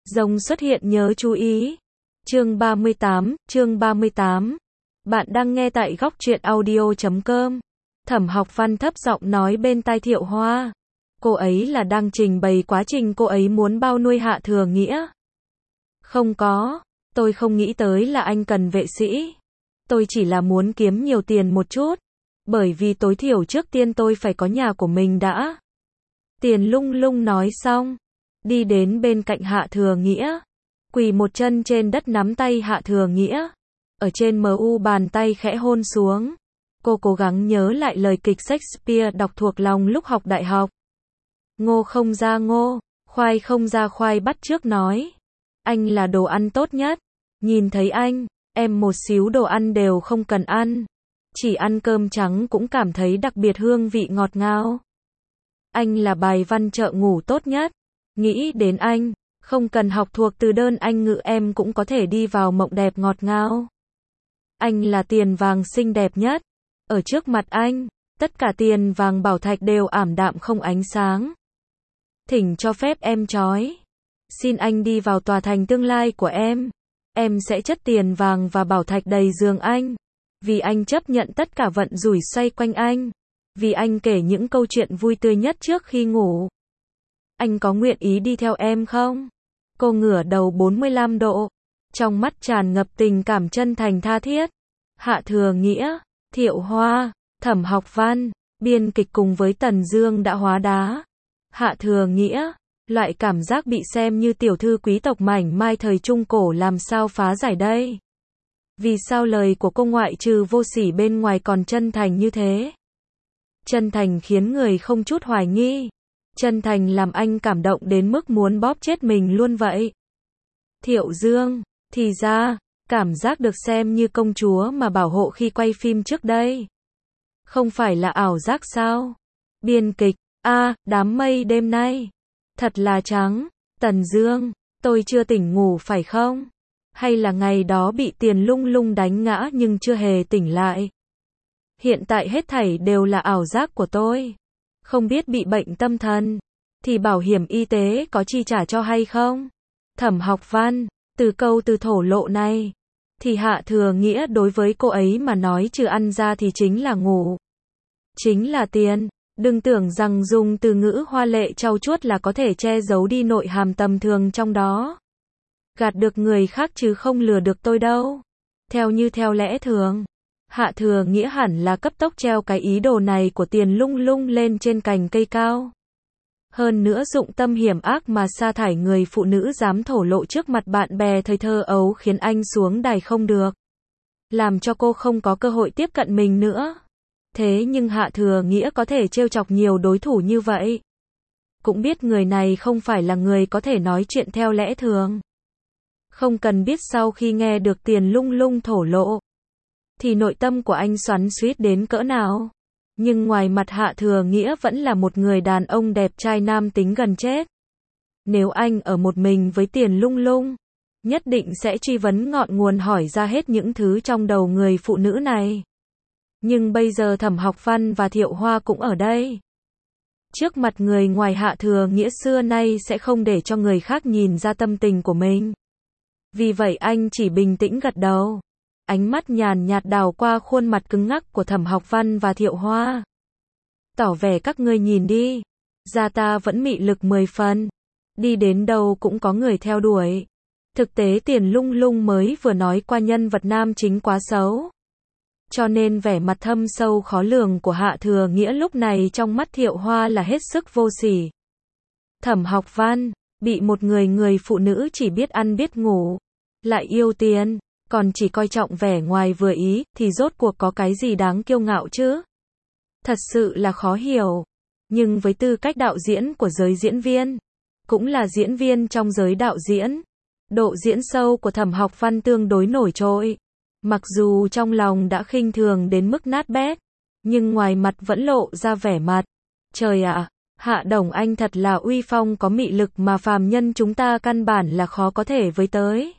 Rồng xuất hiện nhớ chú ý. Chương 38. Bạn đang nghe tại góc truyện audio.com. Thẩm Học Văn thấp giọng nói bên tai Thiệu Hoa. Cô ấy là đang trình bày quá trình cô ấy muốn bao nuôi Hạ Thừa Nghĩa. Không có, tôi không nghĩ tới là anh cần vệ sĩ. Tôi chỉ là muốn kiếm nhiều tiền một chút. Bởi vì tối thiểu trước tiên tôi phải có nhà của mình đã. Tiền Lung Lung nói xong, đi đến bên cạnh Hạ Thừa Nghĩa, quỳ một chân trên đất nắm tay Hạ Thừa Nghĩa, ở trên mu bàn tay khẽ hôn xuống. Cô cố gắng nhớ lại lời kịch Shakespeare đọc thuộc lòng lúc học đại học. Ngô không ra ngô, khoai không ra khoai bắt chước nói. Anh là đồ ăn tốt nhất. Nhìn thấy anh, em một xíu đồ ăn đều không cần ăn. Chỉ ăn cơm trắng cũng cảm thấy đặc biệt hương vị ngọt ngào. Anh là bài văn trợ ngủ tốt nhất. Nghĩ đến anh, không cần học thuộc từ đơn Anh ngữ em cũng có thể đi vào mộng đẹp ngọt ngào. Anh là tiền vàng xinh đẹp nhất. Ở trước mặt anh, tất cả tiền vàng bảo thạch đều ảm đạm không ánh sáng. Thỉnh cho phép em chói. Xin anh đi vào tòa thành tương lai của em. Em sẽ chất tiền vàng và bảo thạch đầy giường anh. Vì anh chấp nhận tất cả vận rủi xoay quanh anh. Vì anh kể những câu chuyện vui tươi nhất trước khi ngủ. Anh có nguyện ý đi theo em không? Cô ngửa đầu 45 độ. Trong mắt tràn ngập tình cảm chân thành tha thiết. Hạ Thừa Nghĩa, Thiệu Hoa, Thẩm Học Văn, biên kịch cùng với Tần Dương đã hóa đá. Hạ Thừa Nghĩa, loại cảm giác bị xem như tiểu thư quý tộc mảnh mai thời Trung Cổ làm sao phá giải đây? Vì sao lời của cô ngoại trừ vô sỉ bên ngoài còn chân thành như thế? Chân thành khiến người không chút hoài nghi. Chân thành làm anh cảm động đến mức muốn bóp chết mình luôn vậy. Thiệu Dương, thì ra, cảm giác được xem như công chúa mà bảo hộ khi quay phim trước đây. Không phải là ảo giác sao? Biên kịch, đám mây đêm nay. Thật là trắng. Tần Dương, tôi chưa tỉnh ngủ phải không? Hay là ngày đó bị Tiền Lung Lung đánh ngã nhưng chưa hề tỉnh lại? Hiện tại hết thảy đều là ảo giác của tôi. Không biết bị bệnh tâm thần, thì bảo hiểm y tế có chi trả cho hay không? Thẩm Học Văn, từ câu từ thổ lộ này, thì Hạ Thừa Nghĩa đối với cô ấy mà nói trừ ăn ra thì chính là ngủ. Chính là tiền. Đừng tưởng rằng dùng từ ngữ hoa lệ trau chuốt là có thể che giấu đi nội hàm tầm thường trong đó. Gạt được người khác chứ không lừa được tôi đâu. Theo lẽ thường, Hạ Thừa Nghĩa hẳn là cấp tốc treo cái ý đồ này của Tiền Lung Lung lên trên cành cây cao. Hơn nữa dụng tâm hiểm ác mà sa thải người phụ nữ dám thổ lộ trước mặt bạn bè thời thơ ấu khiến anh xuống đài không được. Làm cho cô không có cơ hội tiếp cận mình nữa. Thế nhưng Hạ Thừa Nghĩa có thể trêu chọc nhiều đối thủ như vậy. Cũng biết người này không phải là người có thể nói chuyện theo lẽ thường. Không cần biết sau khi nghe được Tiền Lung Lung thổ lộ, thì nội tâm của anh xoắn xuýt đến cỡ nào. Nhưng ngoài mặt Hạ Thừa Nghĩa vẫn là một người đàn ông đẹp trai nam tính gần chết. Nếu anh ở một mình với Tiền Lung Lung, nhất định sẽ truy vấn ngọn nguồn hỏi ra hết những thứ trong đầu người phụ nữ này. Nhưng bây giờ Thẩm Học Văn và Thiệu Hoa cũng ở đây. Trước mặt người ngoài Hạ Thừa Nghĩa xưa nay sẽ không để cho người khác nhìn ra tâm tình của mình. Vì vậy anh chỉ bình tĩnh gật đầu. Ánh mắt nhàn nhạt đảo qua khuôn mặt cứng ngắc của Thẩm Học Văn và Thiệu Hoa. Tỏ vẻ các ngươi nhìn đi. Gia ta vẫn mị lực 10 phần. Đi đến đâu cũng có người theo đuổi. Thực tế Tiền Lung Lung mới vừa nói qua nhân vật nam chính quá xấu. Cho nên vẻ mặt thâm sâu khó lường của Hạ Thừa Nghĩa lúc này trong mắt Thiệu Hoa là hết sức vô sỉ. Thẩm Học Văn, bị một người phụ nữ chỉ biết ăn biết ngủ, lại yêu tiền, còn chỉ coi trọng vẻ ngoài vừa ý, thì rốt cuộc có cái gì đáng kiêu ngạo chứ? Thật sự là khó hiểu. Nhưng với tư cách đạo diễn của giới diễn viên, cũng là diễn viên trong giới đạo diễn, độ diễn sâu của Thẩm Học Văn tương đối nổi trội. Mặc dù trong lòng đã khinh thường đến mức nát bét, nhưng ngoài mặt vẫn lộ ra vẻ mặt. Trời ạ, Hạ Đồng anh thật là uy phong có mị lực mà phàm nhân chúng ta căn bản là khó có thể với tới.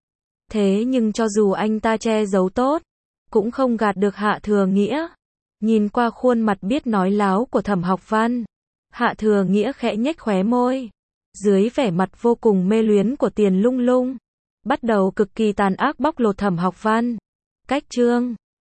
Thế nhưng cho dù anh ta che giấu tốt, cũng không gạt được Hạ Thừa Nghĩa. Nhìn qua khuôn mặt biết nói láo của Thẩm Học Văn, Hạ Thừa Nghĩa khẽ nhếch khóe môi. Dưới vẻ mặt vô cùng mê luyến của Tiền Lung Lung, bắt đầu cực kỳ tàn ác bóc lột Thẩm Học Văn. Cách chương